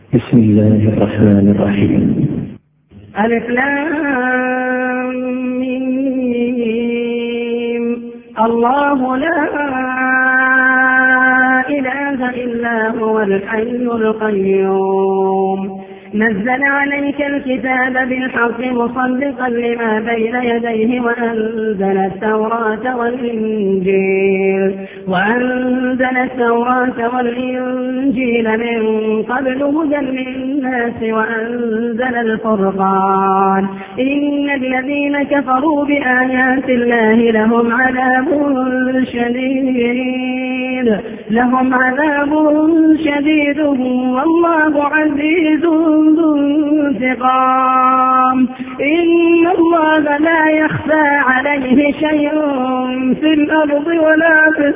بسم الله الرحمن الرحيم. ألف لام ميم. الله لا إله إلا هو الحي القيوم نزل عليك الكتاب بالحق مصدقا لما بين يديه وأنزل التوراة والإنجيل من قبل هدى للناس وأنزل الفرقان إن الذين كفروا بآيات الله لهم عذاب شديد والله عزيز ذو انتقام إن الله لا يخفى عليه شيء في الأرض ولا في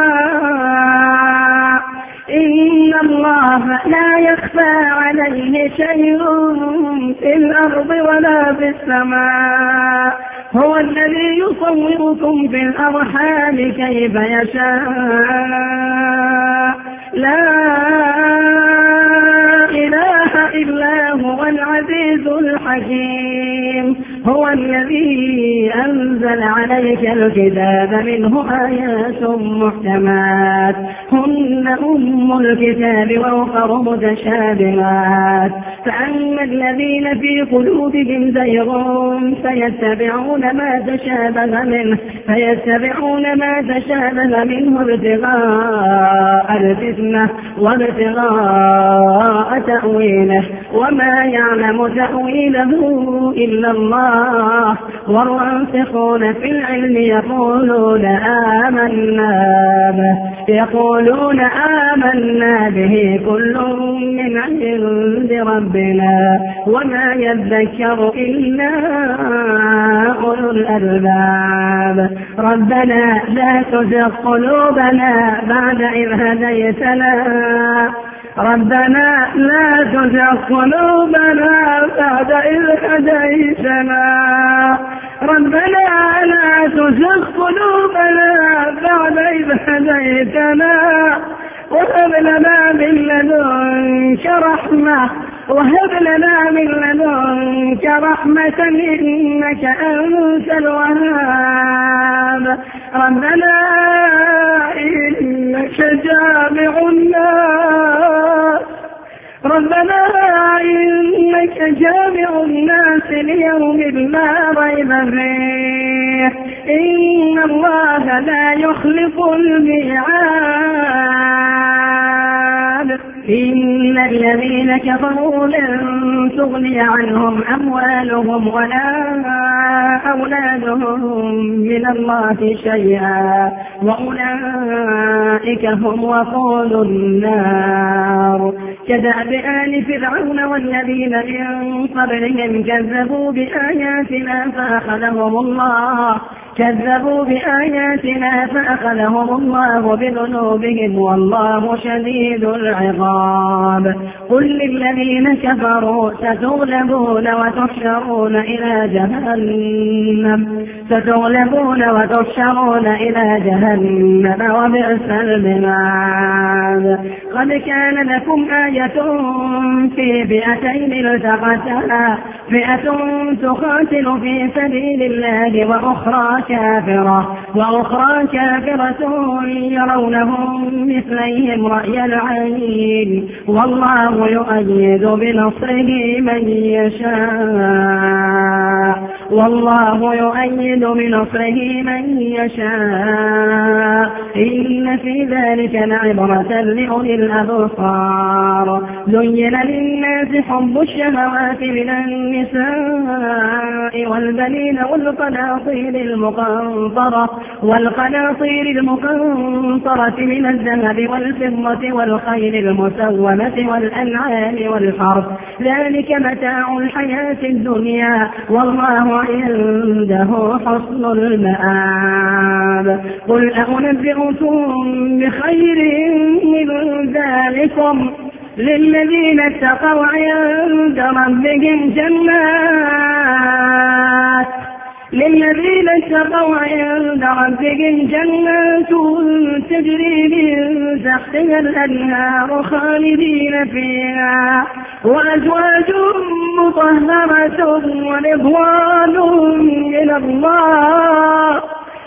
السماء إن الله لا يخفى عليه شيء في الأرض ولا في السماء هو الذي يصوركم في الأرحام كيف يشاء لا إله إلا هو العزيز الحكيم هو الذي أنزل عليك الكتاب منه آيات محكمات هن أم الكتاب وأخر متشابهات فأما الذين في قلوبهم زيغ فيتبعون ما تشابه منه ابتغاء الفتنة وابتغاء تأويله وما يعلم تأويله إلا الله والراسخون في العلم يقولون آمنا به كل من عند ربنا وما يذكر إلا أولو الألباب ربنا لا تزغ قلوبنا بعد إذ هديتنا وهب لنا من لدنك رحمة إنك أنت الوهاب ربنا إنك جامع الناس ليوم لا ريب فيه إن الله لا يخلف الميعاد إن الذين كفروا لن تغني عنهم أموالهم ولا أولادهم من الله شيئا وأولئك هم وقود النار كدأب آل فرعون والذين من قبلهم كذبوا بآياتنا فأخذهم الله بذنوبهم والله شديد العقاب قل للذين كفروا ستغلبون وتحشرون إلى جهنم وبئس المهاد قد كان لكم آية في فئتين التقتا فئة تقاتل في سبيل الله وأخرى كافرة يرونهم مثليهم رأي العين والله يؤيد بنصره من يشاء إن في ذلك لعبرة لأولي الأبصار زين للناس حب الشهوات من النساء والبنين والقناطير المقنطرة من الذهب والفضة والخيل المسومة والأنعام والحرث ذلك متاع الحياة الدنيا والله عنده حسن المآب قل أنبئكم بخير من ذلكم للذين اتقوا عند ربهم للذين اتقوا عند ربهم جنات تجري من تحتها الأنهار خالدين فيها وأزواج مطهرة ورضوان من الله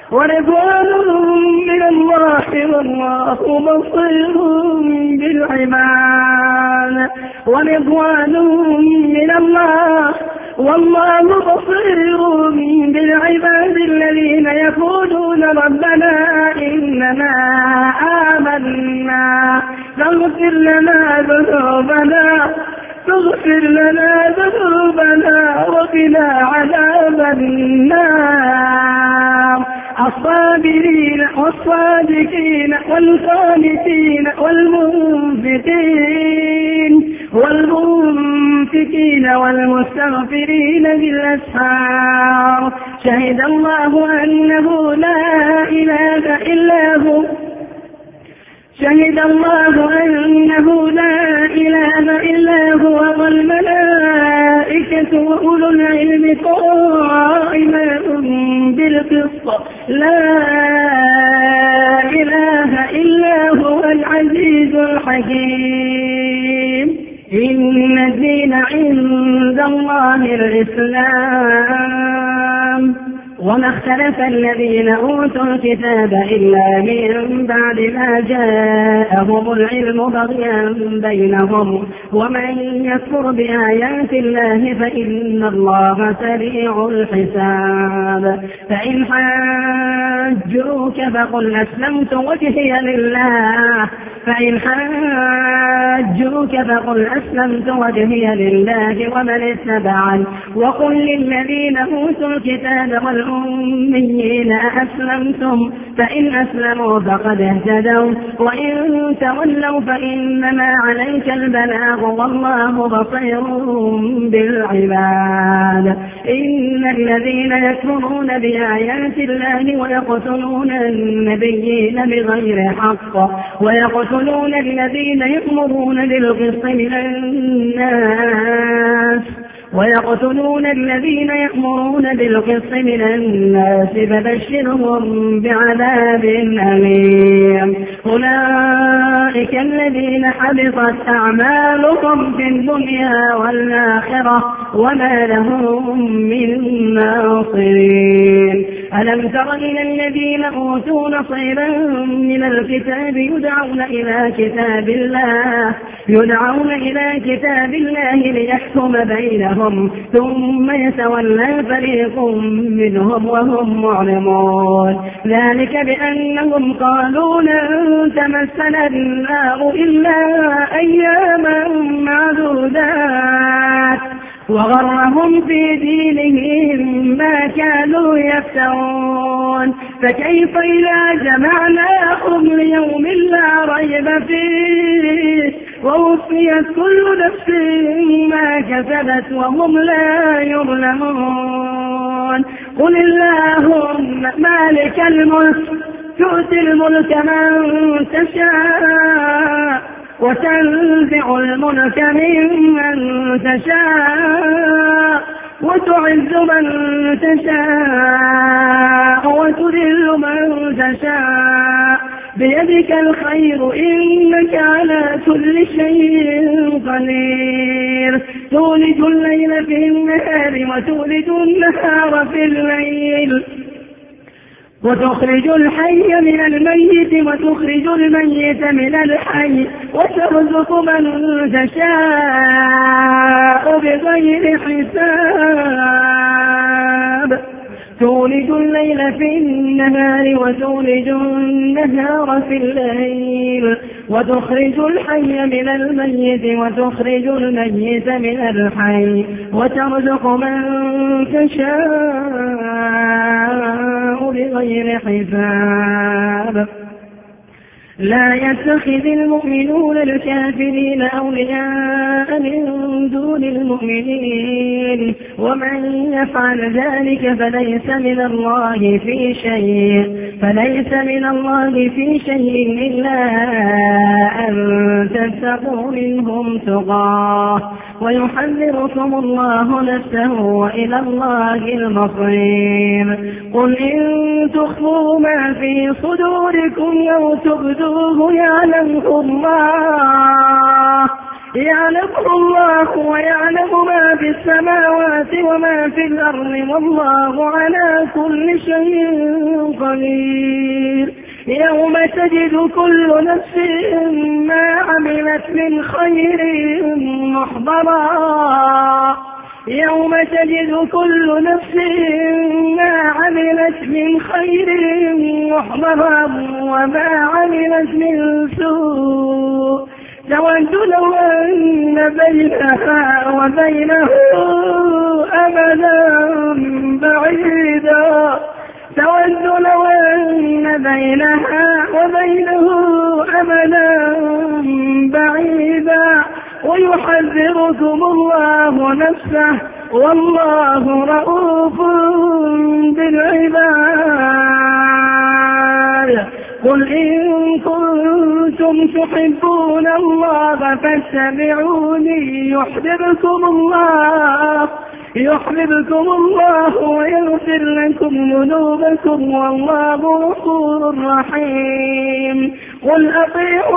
والله بصير بالعباد ورضوان من الله والله بصير بالعباد الذين يقولون ربنا إننا آمنا فاغفر لنا ذنوبنا وقنا عذاب النار الصابرين والصادقين والقانتين والمنفقين والمستغفرين بالأسحار شهد الله أنه لا إله إلا هو والملائكة وأولو العلم قائما بالقسط لا إله إلا هو العزيز الحكيم إن الدين عند الله الإسلام وما اختلف الذين أوتوا الكتاب إلا من بعد ما جاءهم العلم بغيا بينهم ومن يكفر بآيات الله فإن الله سريع الحساب فإن حاجوك فقل أسلمت وجهي لله ومن اتبعني وقل للذين أوتوا الكتاب والأميين أسلمتم فإن أسلموا فقد اهتدوا وإن تولوا فإنما عليك البلاغ والله بصير بالعباد إن الذين يكفرون بآيات الله ويقتلون النبيين بغير حق ويقتلون الذين يأمرون بالقسط من الناس فبشرهم بعذاب أليم أولئك الذين حبطت أعمالهم في الدنيا والآخرة وما لهم من ناصرين ألم تر إلى الذين أوتوا نصيبا من الكتاب يدعون إلى كتاب الله ليحكم بينهم ثم يتولى فريق منهم وهم معرضون ذلك بأنهم قالوا لن تمسنا النار إلا أياما معدودات وغرهم في دينهم ما كانوا يفترون فكيف إذا جمعناهم ليوم لا ريب فيه ووفيت كل نفس ما كسبت وهم لا يظلمون قل اللهم مالك الملك تؤتي الملك من تشاء وتنزع الملك ممن تشاء وتعز من تشاء وتذل من تشاء بيدك الخير إنك على كل شيء قدير تولج الليل في النهار وتولج النهار في الليل وتخرج الحي من الميت وتخرج الميت من الحي وترزق من تشاء بغير حساب تولج الليل في النهار وتولج النهار في الليل وتخرج الحي من الميت وتخرج الميت من الحي وترزق من تشاء بغير حساب لا يتخذ المؤمنون الكافرين أولياء أولياء من دون المؤمنين ومن يفعل ذلك فليس من الله في شيء إلا أن تتقوا منهم تقاه ويحذركم الله نفسه وإلى الله المصير. قل إن تخفوا ما في صدوركم أو تبدوه يعلمه الله ويعلم ما في السماوات وما في الأرض والله على كل شيء قدير. يوم تجد كل نفس ما عملت من خير محضرا وما عملت من سوء تود لو أن بينها وبينه أمدا بعيدا ويحذركم الله نفسه والله رؤوف بالعباد. قل إن كنتم تحبون الله فاتبعوني يحببكم الله ويغفر لكم ذنوبكم والله غفور رحيم. قل أطيعوا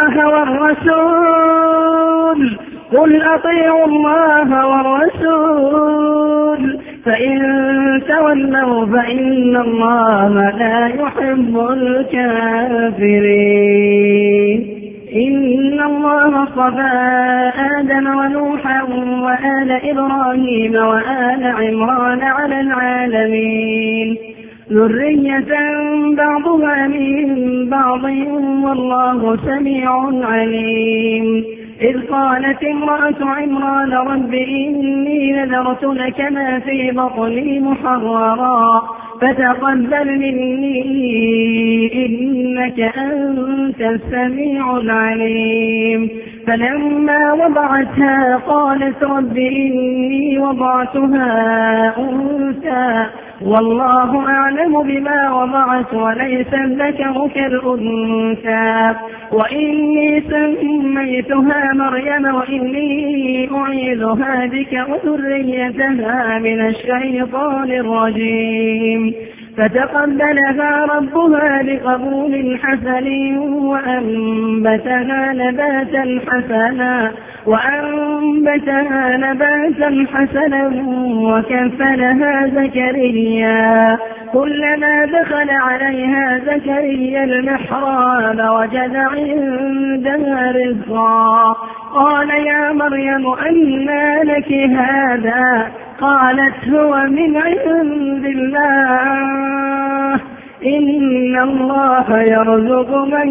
الله والرسول فإن تولوا فإن الله لا يحب الكافرين. إن الله اصطفى آدم ونوحا وآل إبراهيم وآل عمران على العالمين ذرية بعضها من بعض والله سميع عليم. إذ قالت امرأة عمران رب إني نذرت لك ما في بطني محررا فتقبل مني إنك أنت السميع العليم. فلما وضعتها قالت رب إني وضعتها أنثى والله أعلم بما وضعت وليس الذكر كالأنثى وإني سميتها مريم وإني أعيذها بك وذريتها من الشيطان الرجيم. فتقبلها ربها بقبول حسن وأنبتها نباتا حسنا وكفلها زكريا. كلما دخل عليها زكريا المحراب وجد عندها رزقا قال يا مريم أنى لك هذا قالت هو من عند الله إن الله يرزق من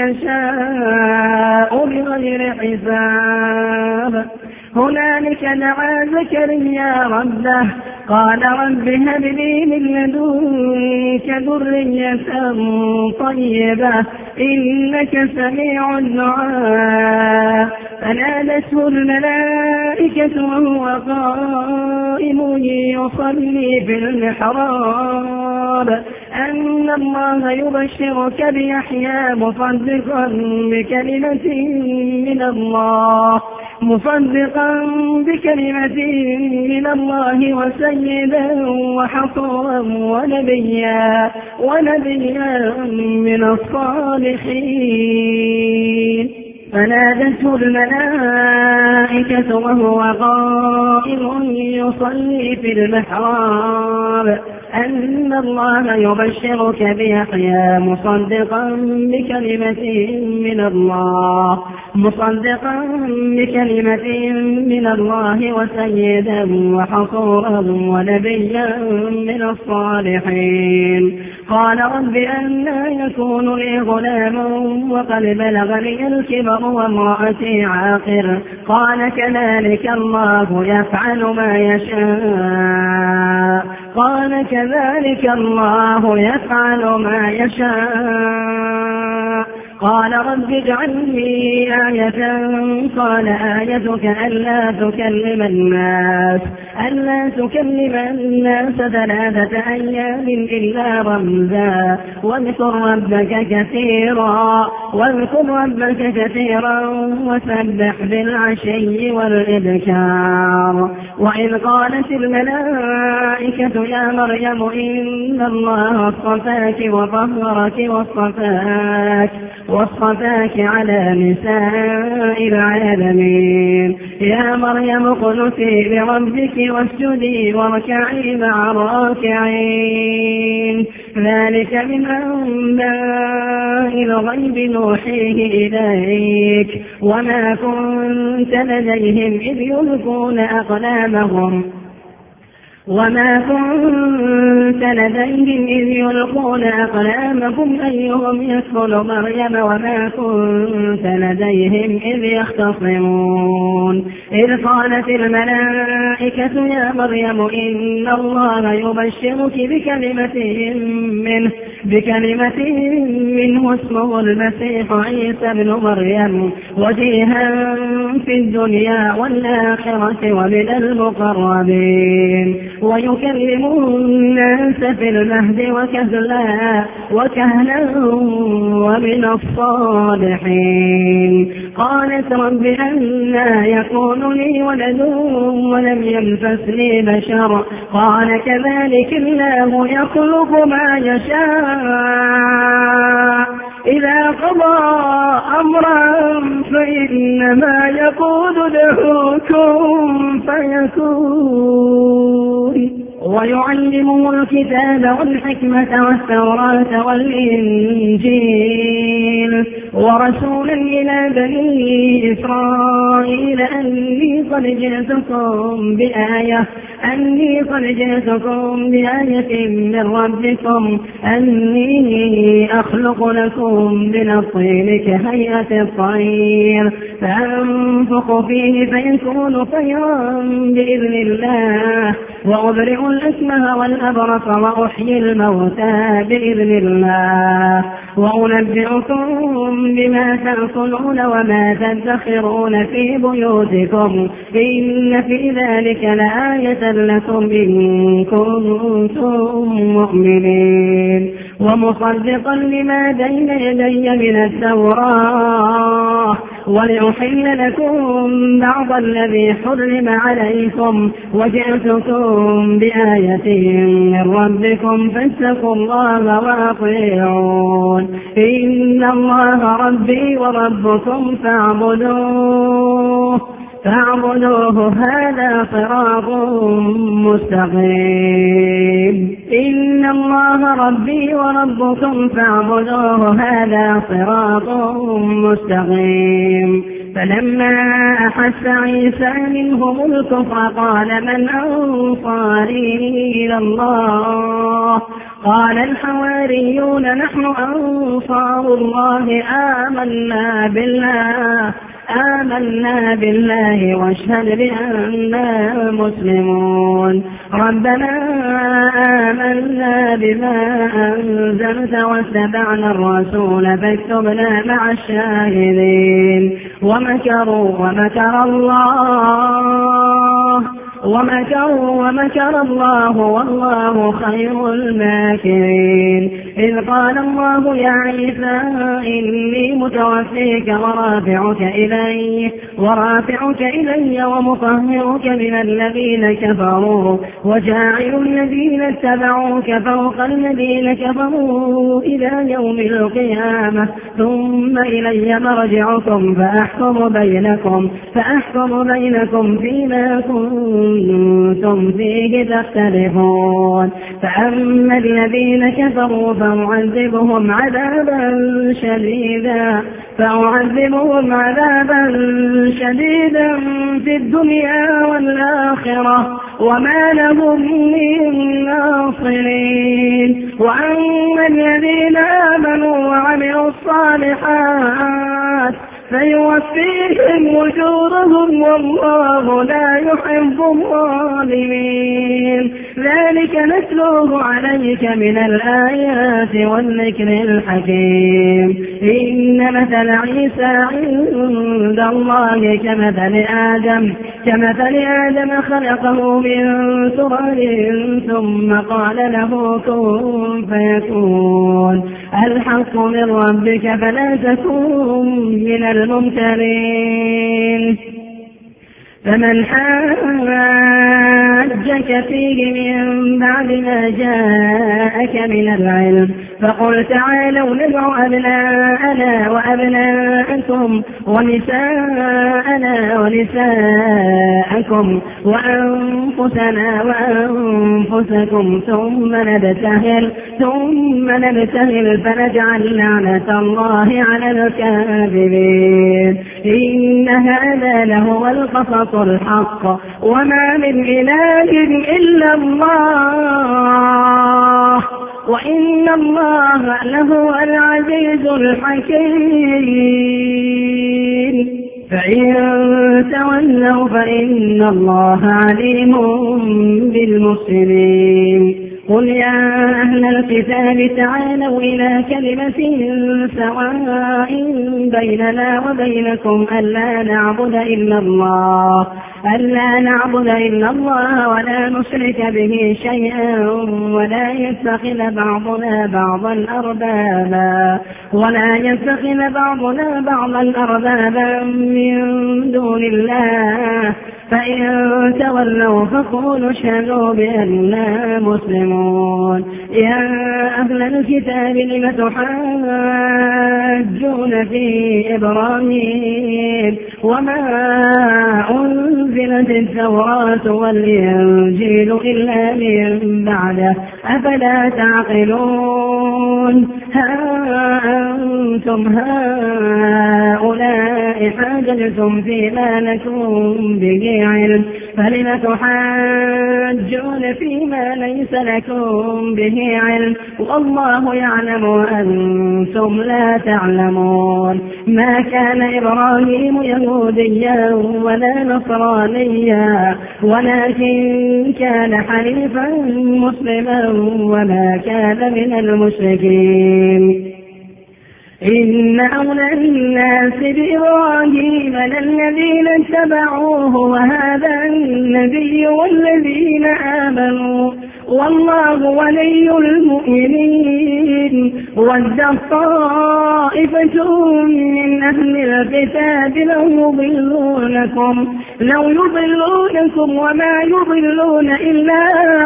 يشاء بغير حساب. هنالك دعا زكريا ربه قال رب هب لي من لدنك ذرية طيبة إنك سميع الدعاء. فنادته الملائكة وهو قائم يصلي في المحراب أن الله يبشرك بيحيى مصدقا بكلمة من الله وسيدا وحصورا ونبيا من الصالحين. فنادته الملائكة وهو قائم يصلي في المحراب أن الله يبشرك بيحيى مصدقا بكلمة من الله وسيدا وحصورا ونبيا من الصالحين. قال رب أنى يكون لي غلام وقد بلغني الكبر وامرأتي عاقر قال كذلك الله يفعل ما يشاء قال رب اجعل لي آية قال آيتك ألا تكلم الناس 3 أيام إلا رمزا واذكر ربك كثيرا وسبح بالعشي والإبكار. وإذ قالت الملائكة يا مريم إن الله اصطفاك وطهرك واصطفاك على نساء العالمين يا مريم اقنتي لربك واسجدي واركعي مع الراكعين ذلك من أنباء الغيب نوحيه إليك وما كنت لديهم إذ يلقون أقلامهم أيهم يكفل مريم وما كنت لديهم إذ يختصمون إذ قالت الملائكة يا مريم إن الله يبشرك بكلمة منه اسمه المسيح عيسى ابن مريم وجيها في الدنيا والآخرة ومن المقربين ويكلم الناس في المهد وكهلا ومن الصالحين. قالت رب أنى يكون لي ولد ولم يمسسني بشر قال كذلك الله يخلق ما يشاء إذا قضى أمرا فإنما يقول له كن فيكون. ويعلمه الكتاب والحكمة والتوراة والإنجيل ورسولا إلى بني إسرائيل أني قد جئتكم بآية من ربكم أني أخلق لكم من الطين كهيئة الطير فأنفخ فيه فيكون طيرا بإذن الله وأبرئ الأكمه والأبرص وأحيي الموتى بإذن الله وأنبئكم بما تأكلون وما تدخرون في بيوتكم إن في ذلك لآية لكم إن كنتم مؤمنين ومصدقا لما بين يدي من التوراة ولأحل لكم بعض الذي حرم عليكم وجئتكم بآية من ربكم فاتقوا الله وأطيعون إن الله ربي وربكم فاعبدوه هذا صراط مستقيم. إن الله ربي وربكم فاعبدوه هذا صراط مستقيم. فلما أحس عيسى منهم الكفر قال من أنصاري إلى الله قال الحواريون نحن أنصار الله آمنا بالله واشهد بأننا مسلمون. ربنا آمنا بما أنزلت واتبعنا الرسول فاكتبنا مع الشاهدين. ومكر الله والله خير الماكرين. إذ قال الله يا عيسى إني متوفيك ورافعك إلي ومطهرك من الذين كفروا وجاعل الذين اتبعوك فوق الذين كفروا إلى يوم القيامة ثم إلي مرجعكم فأحكم بينكم فيما كنتم فيه تختلفون. فأما الذين كفروا فأعذبهم عذابا شديدا في الدنيا والآخرة وما لهم من ناصرين. وأما الذين آمنوا وعملوا الصالحات فيوفيهم أجورهم والله لا يحب الظالمين. ذلك نتلوه عليك من الآيات والذكر الحكيم. إن مثل عيسى عند الله كمثل آدم خلقه من تراب ثم قال له كن فيكون. الحق من ربك فلا تكن من الممترين. فمن حاجك فيه من بعد ما جاءك من العلم فقل تعالوا ندع أبناءنا وأبناءكم ونساءنا ونساءكم وأنفسنا وأنفسكم ثم نبتهل فنجعل لعنة الله على الكاذبين. إن هذا لهو القصص الحق وما من إله إلا الله وإن الله لهو العزيز الحكيم. فإن تولوا فإن الله عليم بالمفسدين. قل يا أهل الكتاب تعالوا إلى كلمة سواء بيننا وبينكم ألا نعبد إلا الله ولا نشرك به شيئا ولا يتخذ بعضنا بعضا أربابا من دون الله. فإن تولوا فقولوا اشهدوا بأننا مسلمون. يا أهل الكتاب لم تحاجون في إبراهيم وما أنزلت التوراة والإنجيل إلا من بعده أفلا تعقلون. ها أنتم هؤلاء حاججتم فيما لكم به علم فلم تحاجون فيما ليس لكم به علم والله يعلم وأنتم لا تعلمون. ما كان إبراهيم يهوديا ولا نصرانيا ولكن كان حنيفا مسلما وما كان من المشركين. إن أولى الناس بإبراهيم للذين اتبعوه وهذا النبي والذين آمنوا والله ولي المؤمنين. ود طائفة من أهل الكتاب لو يضلونكم وما يضلون إلا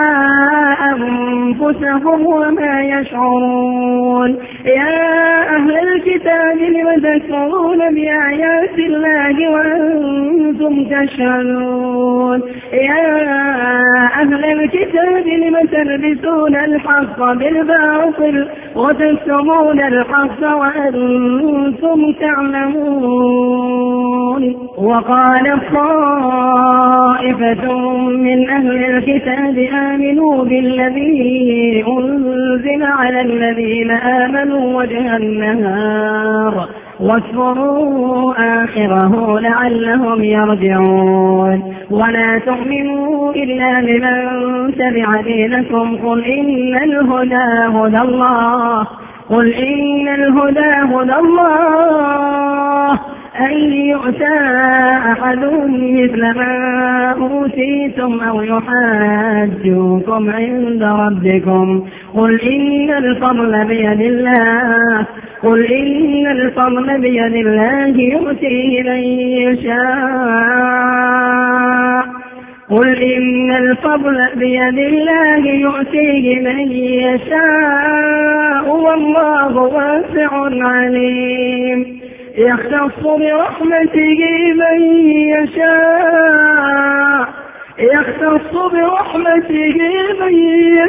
أنفسهم وما يشعرون. يا أهل الكتاب لم تكفرون بآيات الله وأنتم تشهدون. يا أهل الكتاب لم تلبسون الحق بالباطل وتكتمون الحق وأنتم تعلمون. وقال طائفة من أهل الكتاب آمنوا بالذي أنزل على الذين آمنوا وجه النهار واكفروا آخره لعلهم يرجعون. ولا تؤمنوا إلا لمن تبع دينكم قل إن الهدى هدى الله أن يؤتى أحد مثل ما أوتيتم أو يحاجوكم عند ربكم قل إن الفضل بيد الله يؤتيه من يشاء والله واسع عليم. يختص برحمته من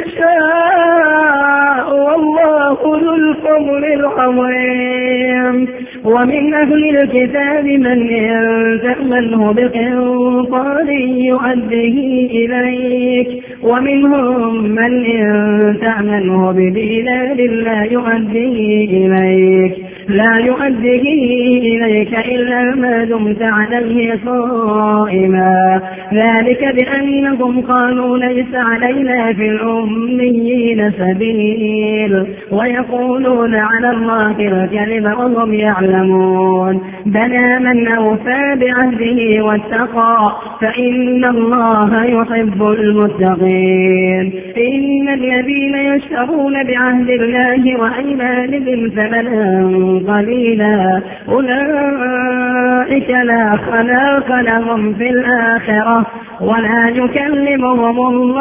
يشاء والله ذو الفضل العظيم. ومن أهل الكتاب من إن تأمنه بقنطار يؤديه إليك ومنهم من إن تأمنه بدينار لا يؤديه إليك. لا يؤديه إليك إلا ما دمت عليه صائما ذلك بأنهم قالوا ليس علينا في الأميين سبيل ويقولون على الله الكذب وهم يعلمون بلى من أوفى بعهده واتقى فإن الله يحب المتقين إن الذين يشترون بعهد الله وأيمانهم ثمنا قليلا أولئك لا خلاق لهم في الآخرة ولا يكلمهم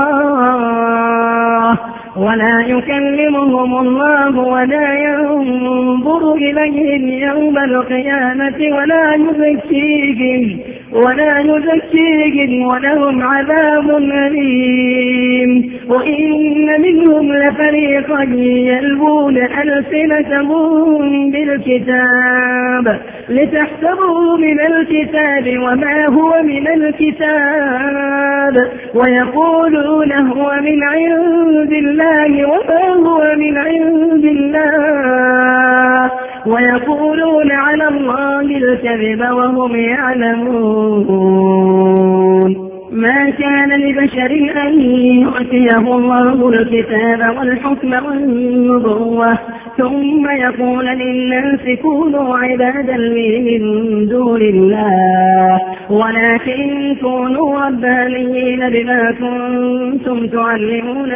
الله ولا ينظر إليهم يوم القيامة ولا يزكيهم ولهم عذاب أليم وإن منهم لفريقا يلوون ألسنتهم بالكتاب لتحسبوا من الكتاب وما هو من الكتاب ويقولون هو من عند الله وما هو من عند الله ويقولون على الله الكذب وهم يعلمون ما كان لبشر أن يؤتيه الله الكتاب والحكم والنبوة ثم يقول للناس كونوا عبادا لي من دون الله ولكن كونوا ربانيين بما كنتم تعلمون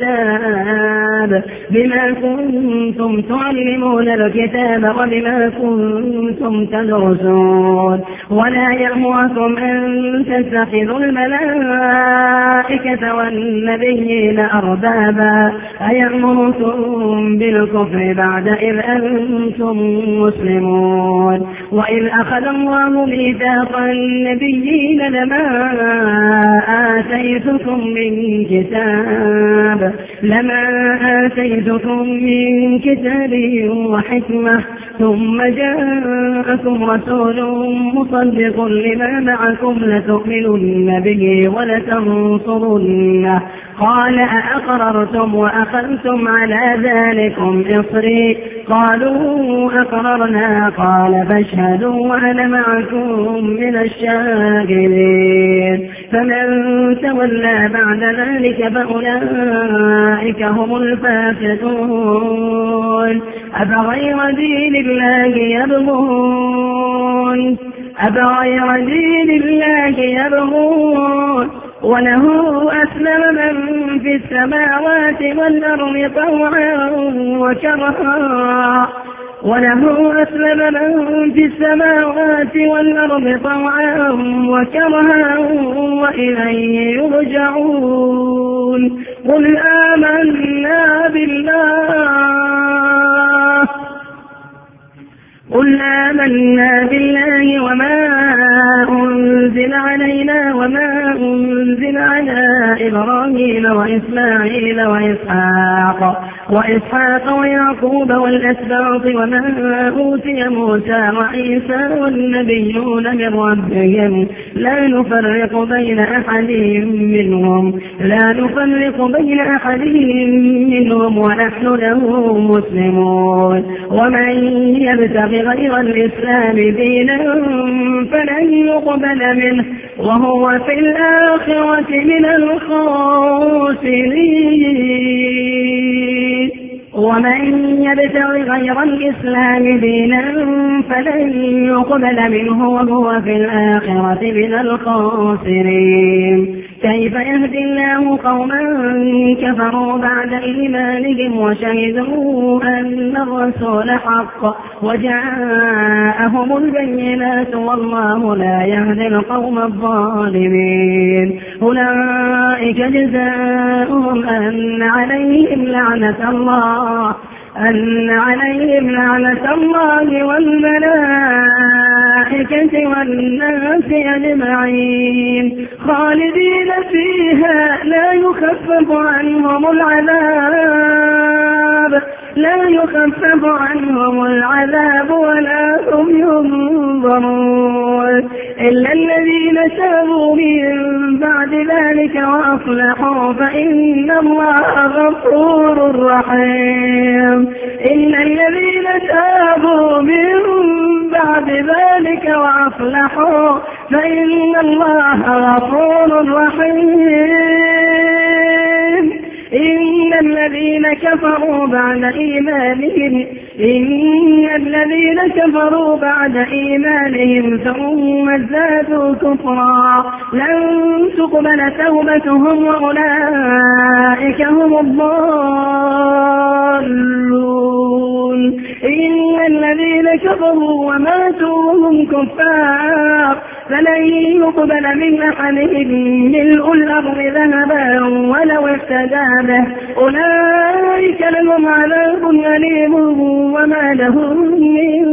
الكتاب وبما كنتم تدرسون ولا يأمركم أن تتخذوا الملائكة والنبيين أربابا أيأمركم بالكفر بعد إذ أنتم مسلمون وإذ أخذ الله ميثاق النبيين لما آتيتكم من كتاب وحكمة ثم جاءكم رسول مصدق لما معكم لتؤمنن به ولتنصرنه قال أأقررتم وأخذتم على ذلكم إصري قالوا أقررنا قال فاشهدوا وأنا معكم من الشاهدين فمن تولى بعد ذلك فأولئك هم الفاسقون أفغير دين الله يبغون وله أسلم من في السماوات والأرض طوعا وكرها وإليه يرجعون قل آمنا بالله وما أنزل علينا وما أنزل على إبراهيم وإسماعيل وإسحاق ويعقوب والأسباط وما أوتي موسى وعيسى والنبيون من ربهم لا نفرق بين أحد منهم ونحن له مسلمون ومن يبتغ غير الإسلام دينا فلن يقبل منه وهو في الآخرة من الخاسرين ومن يبتغ غير الإسلام دينا فلن يقبل منه وهو في الآخرة من الخاسرين كيف يهدي الله قوما كفروا بعد إيمانهم وشهدوا أن الرسول حق وجاءهم البينات والله لا يهدي القوم الظالمين أولئك جزاؤهم أن عليهم لعنة الله والملائكة والناس أجمعين خالدين فيها لا يخفف عنهم العذاب ولا هم ينظرون إلا الذين تابوا من بعد ذلك وأصلحوا فإن الله غفور رحيم إلا الذين تابوا تابوا من بعد ذلك وأصلحوا فإن الله غفور رحيم. إن الذين كفروا بعد إيمانهم ثم ازدادوا كفرا لن تقبل توبتهم وأولئك هم الضالون. إن الذين كفروا وماتوا وهم كفار فلن يقبل من أحدهم ملء الأرض ذهبا ولو افتدى به أولئك لهم عذاب أليم وما لهم من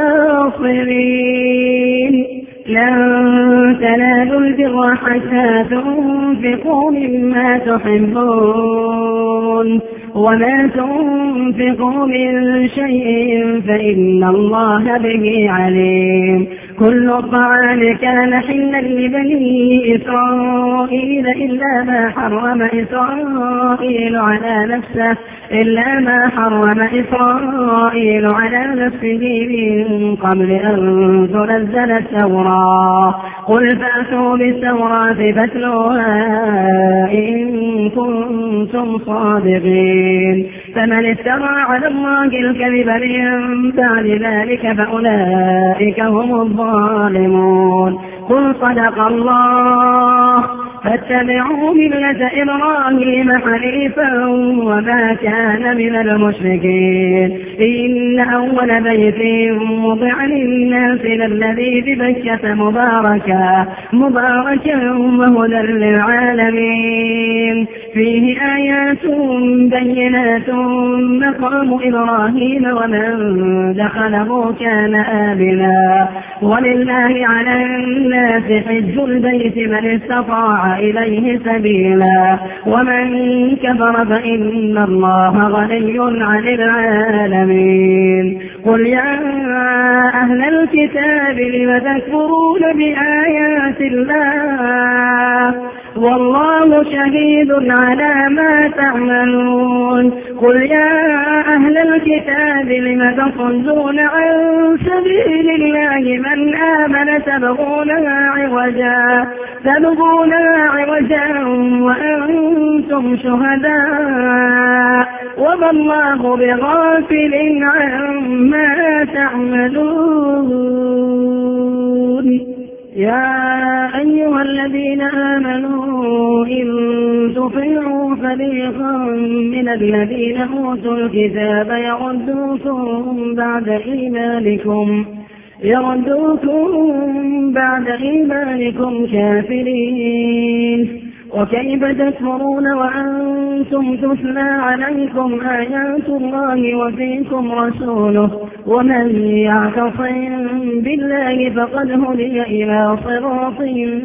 ناصرين. لن تنالوا البر حتى تنفقوا مما تحبون وما تنفقوا من شيء فإن الله به عليم. كل الطعام كان حلا لبني إسرائيل إلا ما حرم إسرائيل على نفسه من قبل أن تنزل التوراة. قل فأتوا بالتوراة فاتلوها إن كنتم صادقين. فمن افترى على الله الكذب من بعد ذلك فأولئك هم الظالمون. قل صدق الله فاتبعوا ملة إبراهيم حنيفا وما كان من المشركين. إن أول بيت وضع للناس للذي ببكة مباركا وهدى للعالمين. فيه آيات بينات مقام إبراهيم ومن دخله كان آمنا. ولله على الناس حج البيت من استطاع إليه سبيلا ومن كفر فإن الله غني عن العالمين. قل يا أهل الكتاب لم تكفرون بآيات الله والله شهيد على ما تعملون. قل يا أهل الكتاب لم تصدون عن سبيل الله من آمن تبغونها عوجا وأنتم شهداء وما الله بغافل عما تعملون. يا أيها الذين آمنوا إن تطيعوا فريقا من الذين أوتوا الكتاب يردوكم بعد إيمانكم كافرين. وكيف تكفرون وأنتم تتلى عليكم آيات الله وفيكم رسوله ومن يعتصم بالله فقد هدي إلى صراط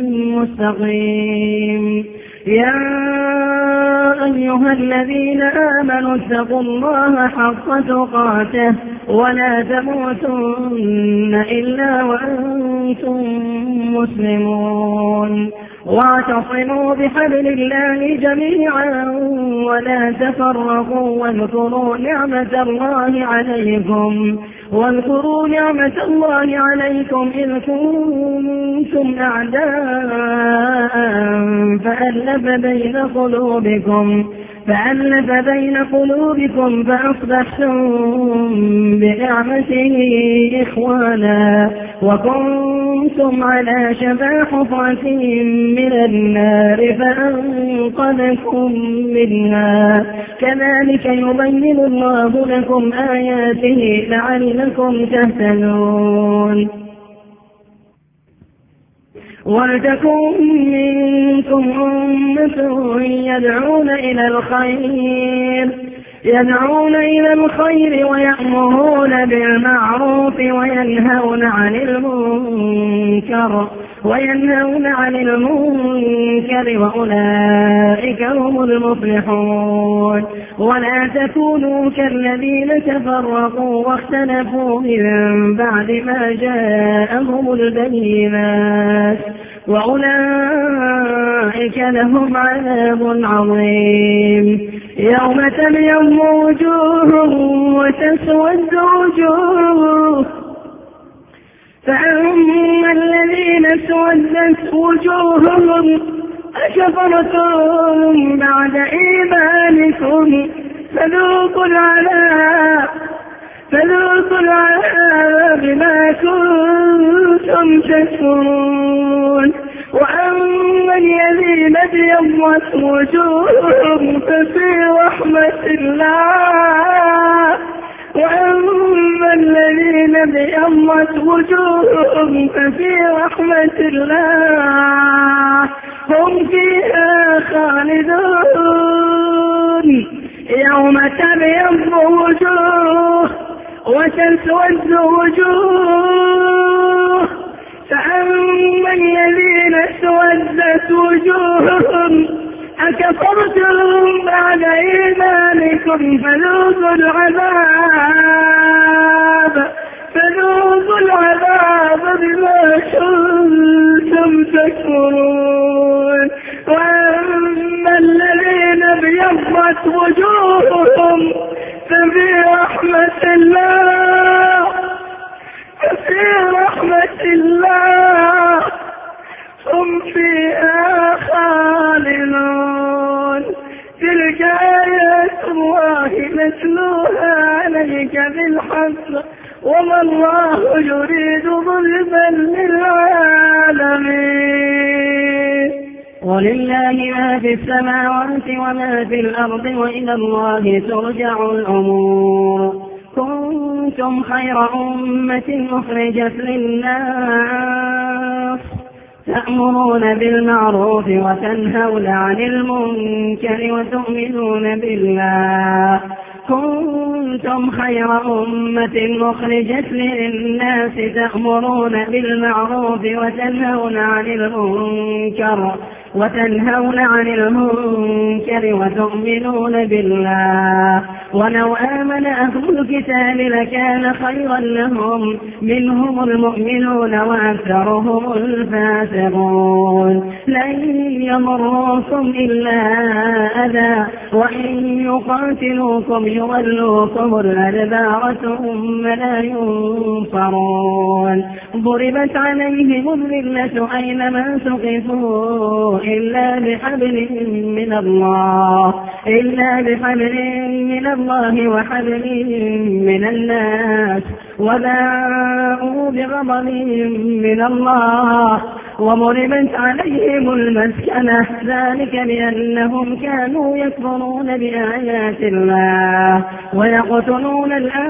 مستقيم. يا أيها الذين آمنوا اتقوا الله حق تقاته ولا تموتن إلا وأنتم مسلمون. واعتصموا بحبل الله جميعا ولا تفرقوا واذكروا نعمة الله عليكم إذ كنتم أعداء فألف بين قلوبكم فأصبحتم بنعمته إخوانا وكنتم على شفا حفرة من النار فأنقذكم منها. كذلك يبين الله لكم آياته لعلكم تهتدون. ولتكن منكم أمة يدعون إلى الخير ويأمرون بالمعروف وينهون عن المنكر وأولئك هم المفلحون. ولا تكونوا كالذين تفرقوا واختلفوا من بعد ما جاءهم البينات وأولئك أولئك لهم عذاب عظيم. يوم تبيض وجوه وتسود وجوه، فأما الذين اسودت وجوههم أكفرتم بعد إيمانكم فذوقوا العذاب بما كنتم تكفرون. وأما الذين ابيضت وجوههم ففي رحمة الله وأما الذين ابيضت وجوههم ففي رحمة الله هم فيها خالدون. يوم تبيض وجوه وتسود وجوه، فأما الذين اسودت وجوههم أكفرتم بعد إيمانكم فذوقوا العذاب بما كنتم تكفرون. وأما الذين ابيضت وجوههم ففي رحمة الله هم فيها خالدون. تلك آيات الله نتلوها عليك بالحق وما الله يريد ظلما للعالمين. ولله ما في السماوات وما في الأرض وإلى الله ترجع الأمور. كنتم خير أمة أخرجت للناس تأمرون بالمعروف وتنهون عن المنكر وتؤمنون بالله. كنتم خير أمة أخرجت للناس تأمرون بالمعروف وتنهون عن المنكر وتؤمنون بالله. ولو آمن أهل الكتاب لكان خيرا لهم منهم المؤمنون وأكثرهم الفاسقون. لن يضروكم إلا أذى وإن يقاتلوكم يولوكم الأدبار ثم لا ينصرون. ضربت عليهم الذلة أينما ثقفوا إلا بحبل من الله وحبل من الناس وباءوا بغضب من الله وضربت عليهم المسكنة ذلك بأنهم كانوا يكفرون بآيات الله ويقتلون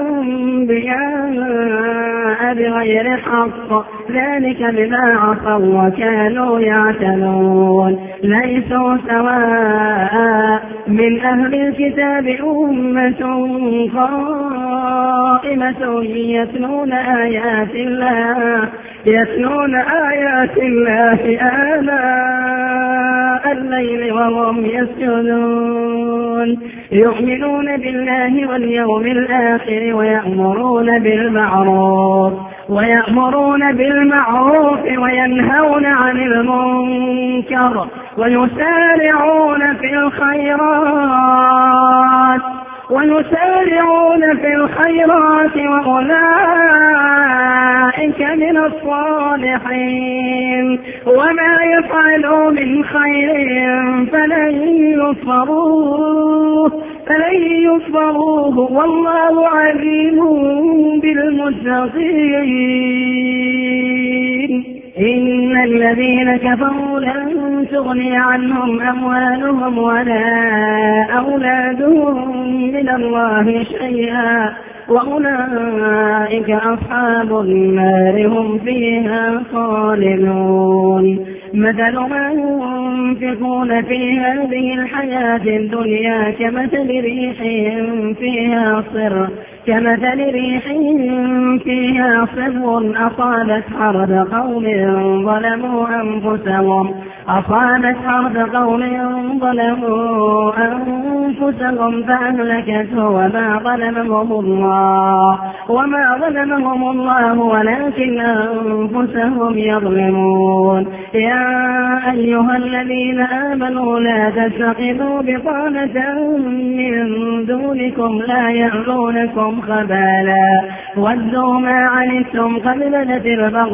الأنبياء بغير حق ذلك بما عصوا وكانوا يعتدون. ليسوا سواء من أهل الكتاب أمة قائمة يتلون آيات الله آناء الليل وهم يسجدون يؤمنون بالله واليوم الآخر ويأمرون بالمعروف وينهون عن المنكر ويسارعون في الخيرات وأولئك من الصالحين. وما يفعلوا من خير فلن يصبروه والله عليم بالمتقين. إن الذين كفروا لن تغني عنهم أموالهم ولا أولادهم من الله شيئا وأولئك أصحاب النار هم فيها خالدون. مثل ما ينفقون في هذه الحياة الدنيا كمثل ريح فيها صر أصابت حرث قوم ظلموا أنفسهم أصابت حرث قوم ظلموا أنفسهم فأهلكته وما ظلمهم الله ولكن أنفسهم يظلمون. يا أيها الذين آمنوا لا تتخذوا بطانة من دونكم لا يألونكم خبالا ودوا ما عنتم قد بدت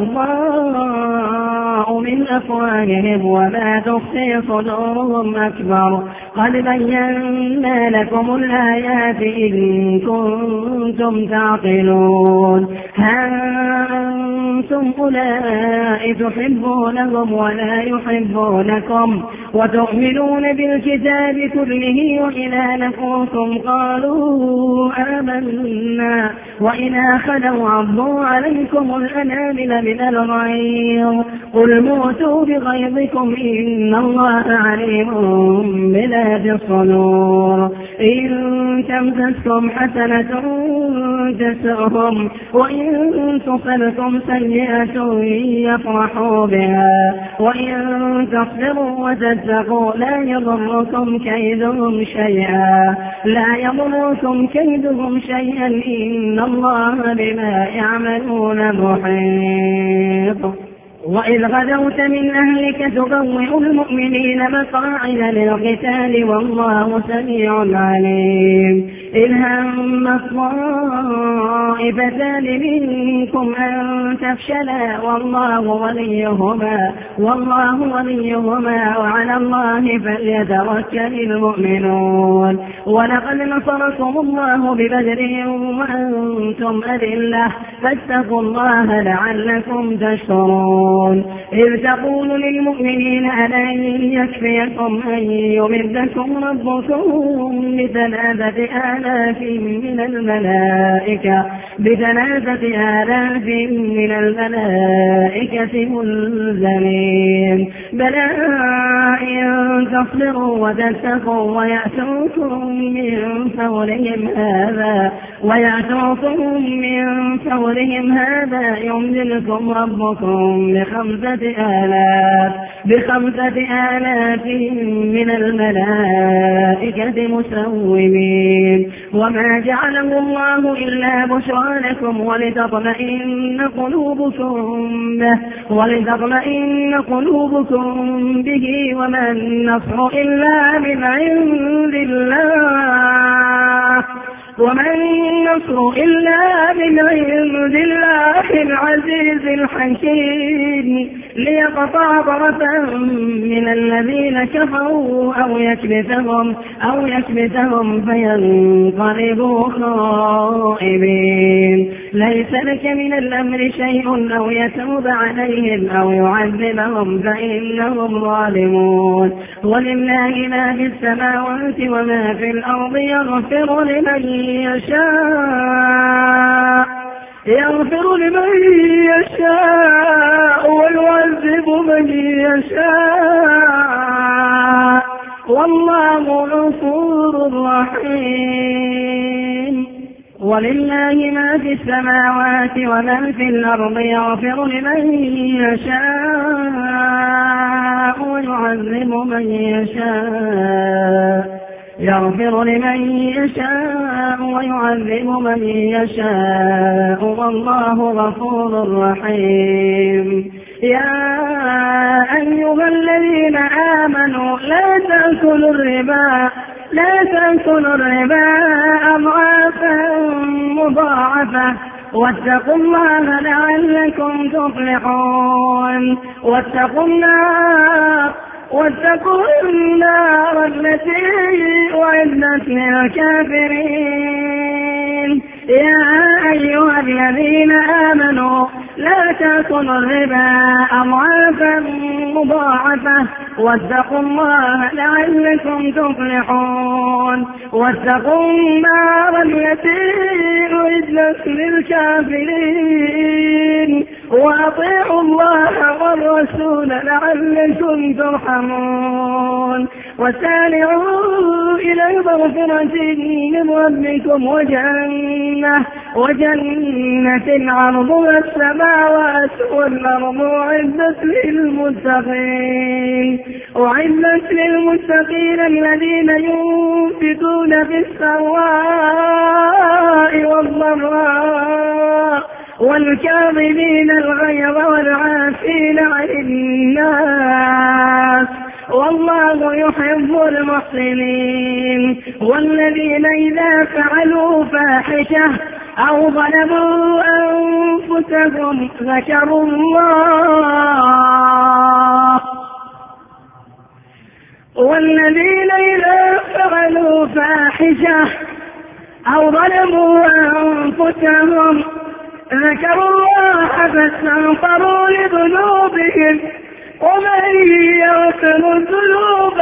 البغضاء من أفواههم وما تخفي صدورهم أكبر قد بينا لكم الآيات إن كنتم تعقلون. ها أنتم أولئك تحبونهم ولا يحبونكم وتؤمنون بالكتاب كله وإذا لقوكم قالوا آمنا وإذا خلوا عضوا عليكم الأنامل من الغيظ قل موتوا بغيظكم إن الله عليم بذات الصدور. إن تمسسكم حسنة تسؤهم وإن تصبكم سيئة يفرحوا بها وإن تصبروا وتتقوا لا يضركم كيدهم شيئا إن الله بما يعملون محيط. وإذ غدوت من أهلك تبوئ المؤمنين مقاعد للقتال والله سميع عليم. إذ هم الطائفتان منكم أن تفشلا والله وليهما وعلى الله فليتوكل المؤمنون. ولقد نصركم الله ببدر وأنتم أذلة فاتقوا الله لعلكم تشكرون. إذ تقول للمؤمنين ألن يكفيكم أن يمدكم ربكم بثلاثة آلاف من الملائكة منزلين بلى إن تصبروا وتتقوا ويأتوكم من فورهم هذا يمدلكم ربكم بخمسة آلاف من الملائكة مسومين. وما جعله الله إلا بشرى لكم ولتطمئن قلوبكم به وما النصر إلا من عند الله العزيز الحكيم ليقطع طرفا من الذين كفروا أو يكبتهم فينقلبوا خائبين. ليس لك من الأمر شيء أو يتوب عليهم أو يعذبهم فإنهم ظالمون. ولله ما في السماوات وما في الأرض يغفر لمن يشاء ويعذب من يشاء والله غفور رحيم. ولله ما في السماوات وما في الأرض يغفر لمن يشاء ويعذب من يشاء والله غفور رحيم. يا أيها الذين آمنوا لا تأكلوا الربا أضعافا مضاعفة واتقوا الله لعلكم تفلحون. واتقوا النار التي أعدت للكافرين. يا أيها الذين آمنوا لا تأكلوا الربا أضعافا مضاعفة واتقوا الله لعلكم تفلحون. واتقوا النار التي أعدت للكافرين وأطيعوا الله والرسول لعلكم ترحمون. يعلمون وسارعوا إلى مغفرة من ربكم وجنة عرضها السماوات والأرض أعدت للمتقين الذين ينفقون في السراء والضراء والكاظمين الغيظ والعافين عن الناس والله يحب المحسنين والذين إذا فعلوا فاحشة أو ظلموا أنفسهم ذكروا الله فاستغفروا لذنوبهم ومن يغفر الذنوب